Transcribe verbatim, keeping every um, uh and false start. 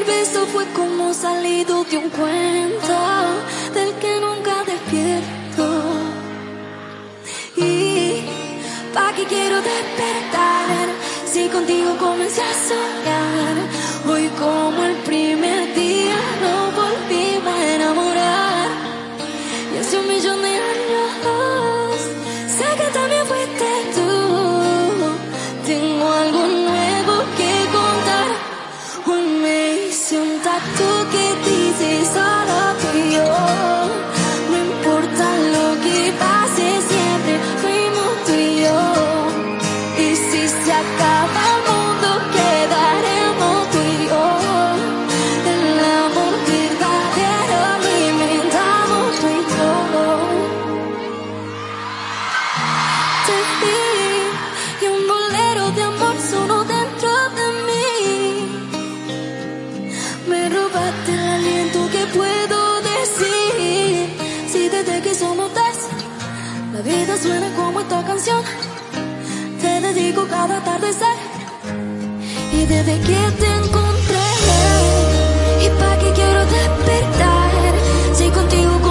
beso fue como salido de un cuento del que nunca despierto. Y pa' que quiero despertar si contigo comencé a soñar. Hoy como el primer día nos volvimos a enamorar. Y hace un millón de años sé que también fuiste tú. Tengo algo nuevo que contar. Hoy me hice un tatu que dice solo tú y yo. No importa lo que pase, siempre fuimos tú y yo. Y si se acaba el mundo, quedaremos tú y yo. El amor verdadero lo inventamos tú y yo. Te vi y un bolero de amor sonó dentro de mí. Me robaste el aliento que puedo decir. Si desde que somos dos, la vida suena como esta canción. Te dedico cada atardecer. Y desde que te encontré, y pa' que quiero despertar, si contigo